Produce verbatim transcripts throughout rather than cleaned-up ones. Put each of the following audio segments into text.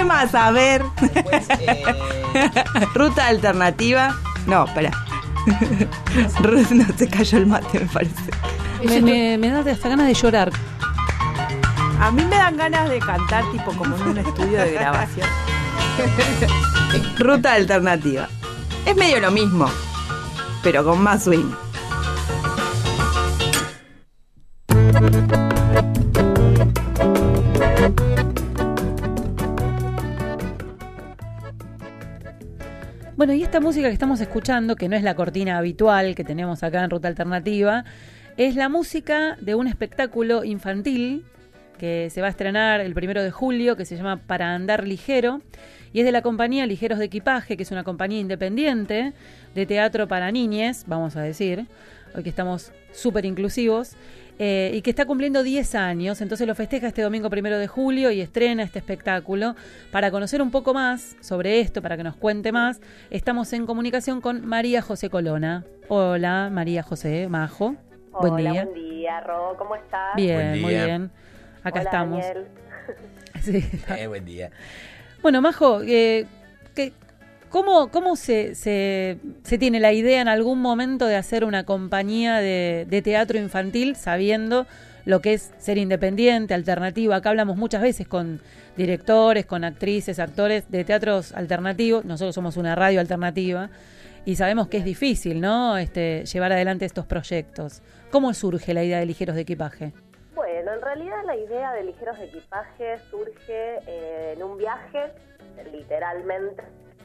¿Qué más? A ver. Después, eh... Ruta alternativa. No, espera. No, se cayó el mate, me parece. Me, me, me da hasta ganas de llorar. A mí me dan ganas de cantar tipo como en un estudio de grabación. Ruta alternativa. Es medio lo mismo, pero con más swing. Bueno, y esta música que estamos escuchando, que no es la cortina habitual que tenemos acá en Ruta Alternativa, es la música de un espectáculo infantil que se va a estrenar el primero de julio, que se llama Para Andar Ligero, y es de la compañía Ligeros de Equipaje, que es una compañía independiente de teatro para niñes, vamos a decir, hoy que estamos súper inclusivos, eh, y que está cumpliendo diez años, entonces lo festeja este domingo primero de julio y estrena este espectáculo. Para conocer un poco más sobre esto, para que nos cuente más, estamos en comunicación con María José Colona. Hola, María José, Majo. Hola, buen día. Buen día, Ro, ¿cómo estás? Bien, Buen día. muy bien. Acá Hola, estamos. Daniel. Sí. Eh, buen día. Bueno, Majo, eh, ¿qué, ¿cómo, cómo se, se, se tiene la idea en algún momento de hacer una compañía de, de teatro infantil sabiendo lo que es ser independiente, alternativo? Acá hablamos muchas veces con directores, con actrices, actores de teatros alternativos. Nosotros somos una radio alternativa y sabemos que es difícil, ¿no? Este, llevar adelante estos proyectos. ¿Cómo surge la idea de Ligeros de Equipaje? Bueno, en realidad la idea de Ligeros de Equipaje surge eh, en un viaje, literalmente,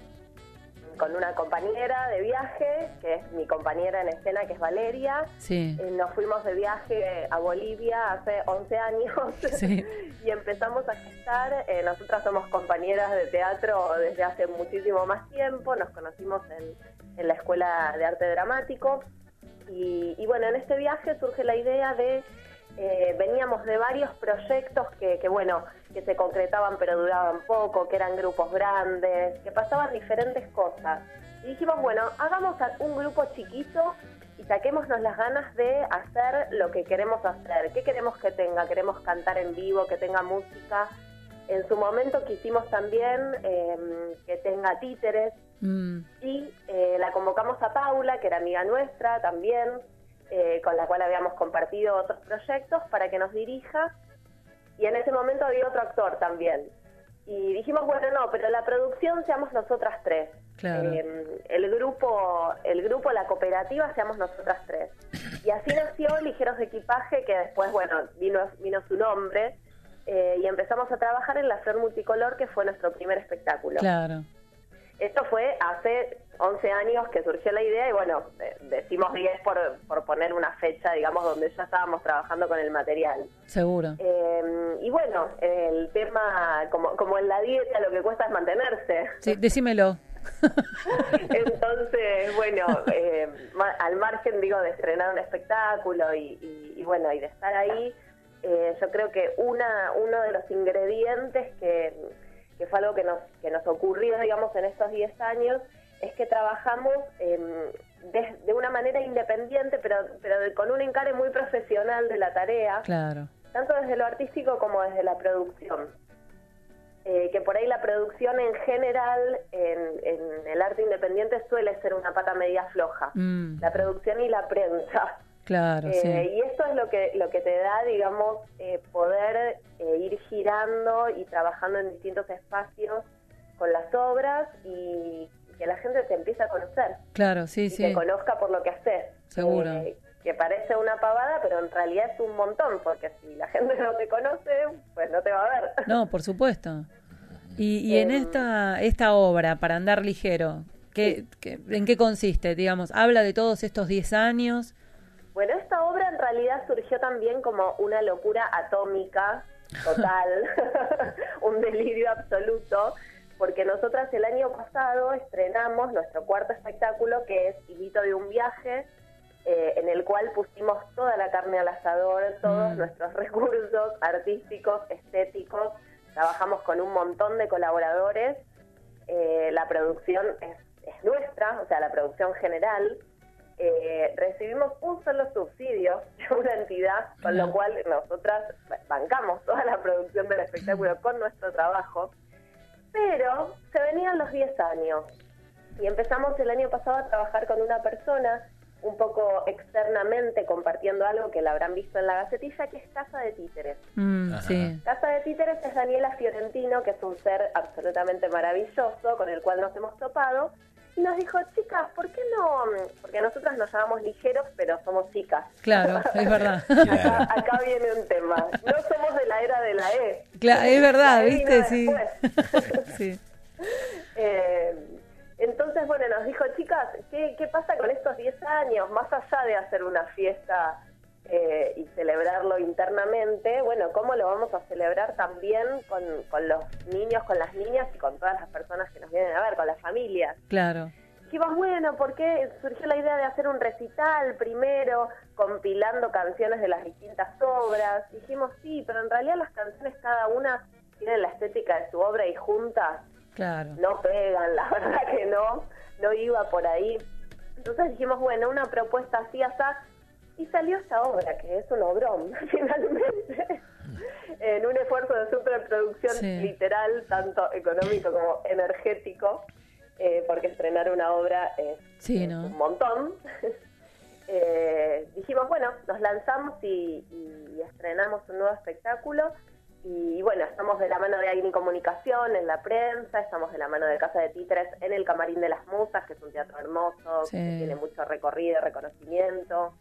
con una compañera de viaje, que es mi compañera en escena, que es Valeria. Sí. Eh, nos fuimos de viaje a Bolivia hace once años Sí. y empezamos a gestar. Eh, nosotras somos compañeras de teatro desde hace muchísimo más tiempo, nos conocimos en, en la Escuela de Arte Dramático y, y bueno, en este viaje surge la idea de... Eh, veníamos de varios proyectos que, que, bueno, que se concretaban pero duraban poco, que eran grupos grandes, que pasaban diferentes cosas. Y dijimos, bueno, hagamos un grupo chiquito y saquémonos las ganas de hacer lo que queremos hacer. ¿Qué queremos que tenga? Queremos cantar en vivo, que tenga música. En su momento quisimos también eh, que tenga títeres. Mm. Y eh, la convocamos a Paula, que era amiga nuestra también, Eh, con la cual habíamos compartido otros proyectos, para que nos dirija, y en ese momento había otro actor también. Y dijimos, bueno, no, pero la producción seamos nosotras tres. Claro. Eh, el grupo, el grupo, la cooperativa, seamos nosotras tres. Y así nació Ligeros de Equipaje, que después, bueno, vino, vino su nombre, eh, y empezamos a trabajar en La Flor Multicolor, que fue nuestro primer espectáculo. Claro. Esto fue hace once años que surgió la idea y bueno, decimos diez por, por poner una fecha, digamos, donde ya estábamos trabajando con el material. Seguro. Eh, y bueno, el tema, como, como en la dieta, lo que cuesta es mantenerse. Sí, decímelo. Entonces, bueno, eh, al margen, digo, de estrenar un espectáculo y, y, y bueno, y de estar ahí, eh, yo creo que una uno de los ingredientes que... que fue algo que nos que nos ocurrió, digamos, en estos diez años, es que trabajamos eh, de, de una manera independiente, pero pero de, con un encare muy profesional de la tarea, Claro. tanto desde lo artístico como desde la producción. Eh, que por ahí la producción en general, en, en el arte independiente, suele ser una pata media floja. Mm. La producción y la prensa. Claro, eh, sí. Y esto es lo que lo que te da, digamos, eh, poder eh, ir girando y trabajando en distintos espacios con las obras y que la gente te empiece a conocer. Claro, sí, y sí. te conozca por lo que haces. Seguro. Eh, que parece una pavada, pero en realidad es un montón, porque si la gente no te conoce, pues no te va a ver. No, por supuesto. Y, y en esta esta obra, Para Andar Ligero, ¿qué, qué, ¿en qué consiste? Digamos, habla de todos estos diez años... Bueno, esta obra en realidad surgió también como una locura atómica, total, un delirio absoluto, porque nosotras el año pasado estrenamos nuestro cuarto espectáculo, que es Hilito de un viaje, eh, en el cual pusimos toda la carne al asador, todos mm. nuestros recursos artísticos, estéticos, trabajamos con un montón de colaboradores, eh, la producción es, es nuestra, o sea, la producción general. Eh, recibimos un solo subsidio de una entidad, con lo cual nosotras bancamos toda la producción del espectáculo con nuestro trabajo. Pero se venían los diez años y empezamos el año pasado a trabajar con una persona un poco externamente compartiendo algo que la habrán visto en la Gacetilla, que es Casa de Títeres. Mm, sí. Casa de Títeres es Daniela Fiorentino, que es un ser absolutamente maravilloso, con el cual nos hemos topado, y nos dijo, chicas, ¿por qué no? Porque nosotras nos llamamos ligeros, pero somos chicas. Claro, es verdad. acá, acá viene un tema. No somos de la era de la E. Claro, es verdad, La E ¿viste? vino Sí. Sí. Eh, entonces, bueno, nos dijo, chicas, ¿qué, qué pasa con estos diez años? Más allá de hacer una fiesta eh, y celebrarlo internamente, bueno, ¿cómo lo vamos a celebrar también con, con los niños, con las niñas y con todas las personas que nos vienen a ver, con las familias? Claro. Dijimos, bueno, ¿por qué surgió la idea de hacer un recital primero, compilando canciones de las distintas obras? Dijimos, sí, pero en realidad las canciones cada una tienen la estética de su obra y juntas Claro. no pegan, la verdad que no, no iba por ahí. Entonces dijimos, bueno, una propuesta así, así, y salió esta obra, que es un obrón, finalmente, en un esfuerzo de superproducción Sí. literal, tanto económico como energético, eh, porque estrenar una obra es, Sí, es ¿no? un montón. eh, dijimos, bueno, nos lanzamos y, y estrenamos un nuevo espectáculo. Y bueno, estamos de la mano de Aire y Comunicación en la prensa, estamos de la mano de Casa de Títeres en el Camarín de las Musas, que es un teatro hermoso, Sí. que tiene mucho recorrido, reconocimiento.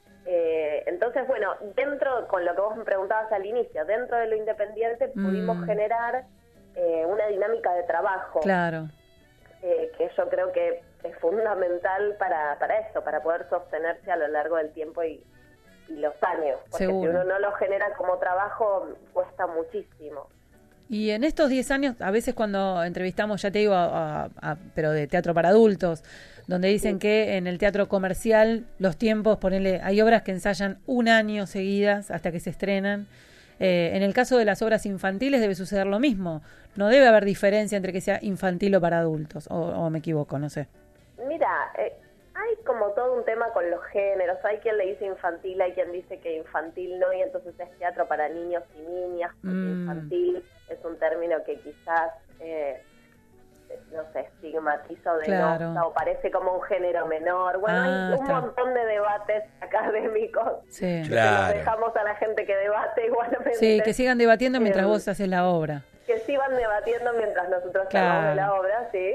Eh, entonces, bueno, dentro, con lo que vos me preguntabas al inicio, dentro de lo independiente Mm. pudimos generar eh, una dinámica de trabajo, Claro. eh, que yo creo que es fundamental para, para esto, para poder sostenerse a lo largo del tiempo y y los años, porque Seguro. si uno no lo genera como trabajo cuesta muchísimo. Y en estos diez años, a veces cuando entrevistamos, ya te digo, a- a- a- pero de teatro para adultos, donde dicen Sí. que en el teatro comercial los tiempos, ponele, hay obras que ensayan un año seguidas hasta que se estrenan. Eh, en el caso de las obras infantiles debe suceder lo mismo. No debe haber diferencia entre que sea infantil o para adultos, o, o me equivoco, no sé. Mira, eh, hay como todo un tema con los géneros, hay quien le dice infantil, hay quien dice que infantil no, y entonces es teatro para niños y niñas, porque Mm. infantil es un término que quizás, eh, no sé, estigmatiza o Claro. denota, o parece como un género menor. Bueno, Ah, hay un está. montón de debates académicos. Sí. Que Claro. los dejamos a la gente que debate igualmente. Sí, que sigan debatiendo mientras Eh, vos haces la obra. Que sigan debatiendo mientras nosotros Claro. hablamos de la obra, sí.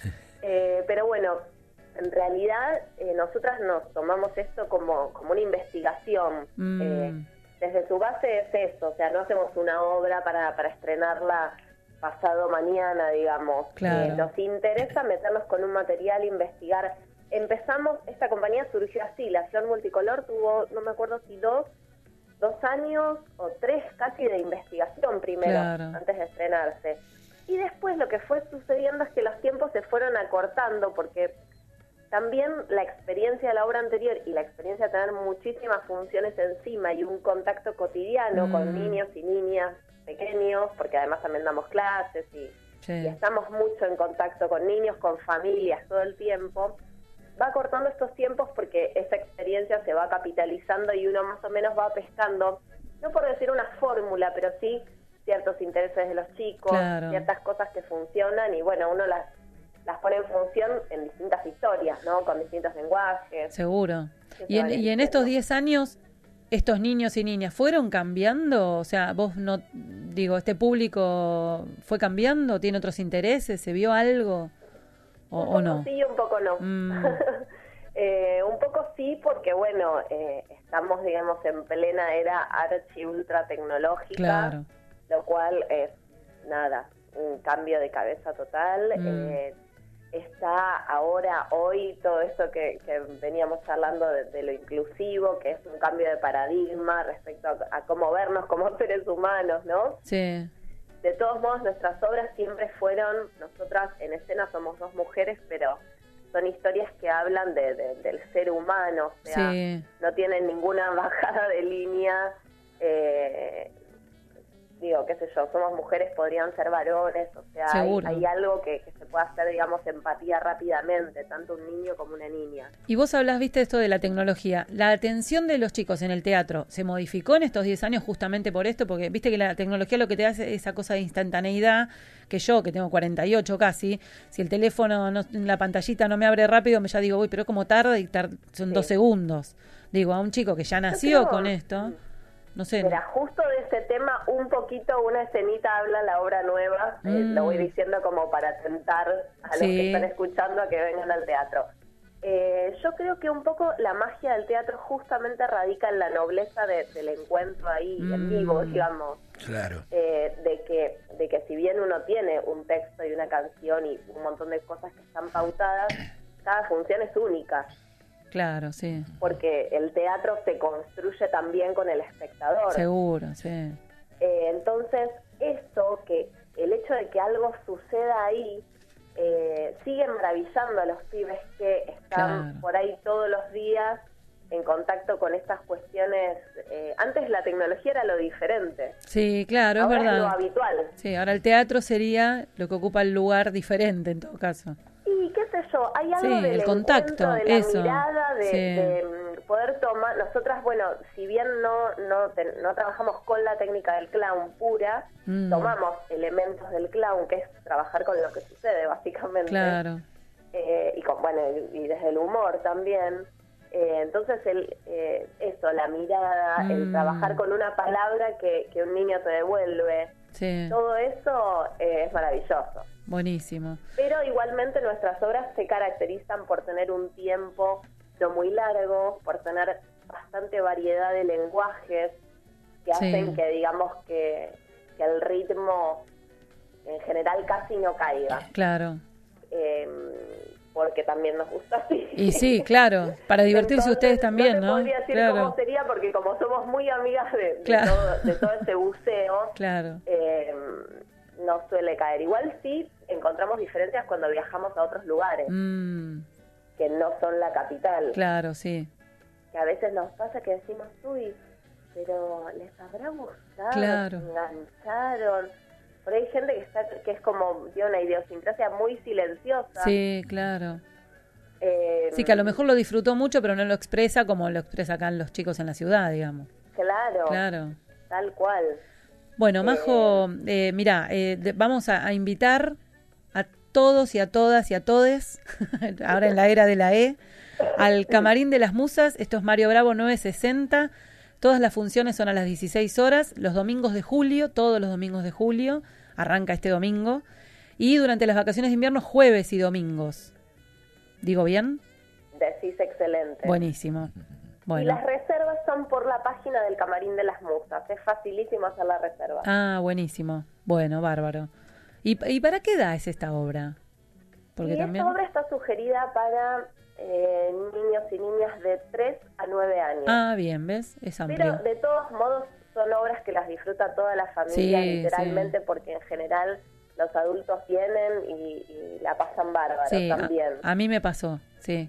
eh, pero bueno, en realidad eh, nosotras nos tomamos esto como, como una investigación. Mm. Eh, desde su base es eso, o sea, no hacemos una obra para, para estrenarla pasado mañana, digamos. Claro. Eh, nos interesa meternos con un material, investigar. Empezamos, esta compañía surgió así, la Flor Multicolor tuvo, no me acuerdo si dos, dos años o tres casi de investigación primero, Claro. antes de estrenarse. Y después lo que fue sucediendo es que los tiempos se fueron acortando porque también la experiencia de la obra anterior y la experiencia de tener muchísimas funciones encima y un contacto cotidiano Mm. con niños y niñas pequeños, porque además también damos clases y, Sí. y estamos mucho en contacto con niños, con familias todo el tiempo, va cortando estos tiempos porque esa experiencia se va capitalizando y uno más o menos va pescando, no por decir una fórmula, pero sí ciertos intereses de los chicos, Claro. ciertas cosas que funcionan y bueno, uno las las pone en función en distintas historias, ¿no? Con distintos lenguajes. Seguro. Que se Y en, van y en estos eligiendo. diez años, ¿estos niños y niñas fueron cambiando? O sea, vos no, digo, ¿este público fue cambiando? ¿Tiene otros intereses? ¿Se vio algo? ¿O, un o poco no? sí, un poco no. Mm. eh, un poco sí, porque bueno, eh, estamos, digamos, en plena era archi ultra tecnológica, Claro. lo cual es, nada, un cambio de cabeza total. Mm. Eh, está ahora, hoy, todo esto que, que veníamos charlando de, de lo inclusivo, que es un cambio de paradigma respecto a, a cómo vernos como seres humanos, ¿no? Sí. De todos modos, nuestras obras siempre fueron, nosotras en escena somos dos mujeres, pero son historias que hablan de, de- del ser humano, o sea, Sí. no tienen ninguna bajada de línea, eh, digo, qué sé yo, somos mujeres, podrían ser varones, o sea, hay, hay algo que, que se puede hacer, digamos, empatía rápidamente, tanto un niño como una niña. Y vos hablás, viste, esto de la tecnología. ¿La atención de los chicos en el teatro se modificó en estos diez años justamente por esto? Porque viste que la tecnología lo que te hace es esa cosa de instantaneidad, que yo, que tengo cuarenta y ocho casi, si el teléfono, no, la pantallita no me abre rápido, me ya digo, uy, pero como tarda y tar son sí. dos segundos. Digo, a un chico que ya nació creo, con esto... No sé. Mira, justo de ese tema, un poquito, una escenita habla la obra nueva, mm. eh, lo voy diciendo como para tentar a los sí. que están escuchando a que vengan al teatro. Eh, yo creo que un poco la magia del teatro justamente radica en la nobleza de, del encuentro ahí mm. en vivo, digamos. Claro. Eh, de que de que si bien uno tiene un texto y una canción y un montón de cosas que están pautadas, cada función es única. Claro, sí. Porque el teatro se construye también con el espectador. Seguro, sí. Eh, entonces, esto, que el hecho de que algo suceda ahí, eh, sigue maravillando a los pibes que están claro. por ahí todos los días en contacto con estas cuestiones. Eh, antes la tecnología era lo diferente. Sí, claro, ahora es verdad. Es lo habitual. Sí, ahora el teatro sería lo que ocupa el lugar diferente en todo caso. Y qué sé yo, hay algo sí, del el contacto, de la eso. mirada, de, sí. de poder tomar. Nosotras, bueno, si bien no no, te, no trabajamos con la técnica del clown pura, mm. tomamos elementos del clown, que es trabajar con lo que sucede, básicamente. Claro. Eh, y con, bueno, y, y desde el humor también. Eh, entonces, el eh, eso, la mirada, mm. el trabajar con una palabra que, que un niño te devuelve, sí. todo eso eh, es maravilloso. Buenísimo. Pero igualmente nuestras obras se caracterizan por tener un tiempo no muy largo, por tener bastante variedad de lenguajes que sí. hacen que, digamos, que, que el ritmo en general casi no caiga. Claro. Eh, porque también nos gusta así. Y sí, claro, para divertirse Entonces, ustedes también, ¿no? ¿no? No te podría decir claro. cómo sería, porque como somos muy amigas de, de, claro. todo, de todo ese buceo, claro. eh, no suele caer. Igual sí encontramos diferencias cuando viajamos a otros lugares, mm. que no son la capital. Claro, sí. Que a veces nos pasa que decimos, uy, pero ¿les habrá gustado? Claro. ¿Se engancharon? Pero hay gente que está que es como, tiene una idiosincrasia muy silenciosa. Sí, claro. Eh, sí, que a lo mejor lo disfrutó mucho, pero no lo expresa como lo expresa acá los chicos en la ciudad, digamos. Claro. Claro. Tal cual. Bueno, Majo, eh, eh, mira, eh, de, vamos a, a invitar a todos y a todas y a todes, ahora en la era de la E, al Camarín de las Musas. Esto es Mario Bravo novecientos sesenta. Todas las funciones son a las dieciséis horas, los domingos de julio, todos los domingos de julio, arranca este domingo, y durante las vacaciones de invierno, jueves y domingos. ¿Digo bien? Decís excelente. Buenísimo. Bueno. Y las reservas son por la página del Camarín de las Musas, es facilísimo hacer la reserva. Ah, buenísimo. Bueno, bárbaro. ¿Y, y para qué edad es esta obra? Porque y también... esta obra está sugerida para eh, niños y niñas de tres a nueve años. Ah, bien, ¿ves? Es amplio. Pero de todos modos son obras que las disfruta toda la familia, sí, literalmente, sí. porque en general los adultos vienen y, y la pasan bárbaro sí, también. A, a mí me pasó, sí.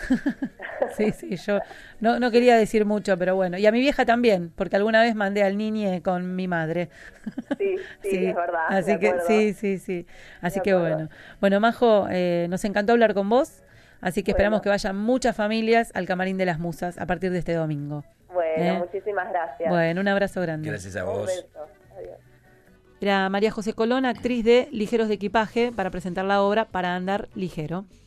sí, sí, yo no, no quería decir mucho, pero bueno. Y a mi vieja también, porque alguna vez mandé al niñe con mi madre. sí, sí, sí, es verdad. Así que sí, sí, sí. Así que bueno. Bueno, Majo, eh, nos encantó hablar con vos. Así que bueno. Esperamos que vayan muchas familias al Camarín de las Musas a partir de este domingo. Bueno, ¿Eh? muchísimas gracias. Bueno, un abrazo grande. Gracias a vos. Un beso. Adiós. Era María José Colón, actriz de Ligeros de Equipaje, para presentar la obra Para Andar Ligero.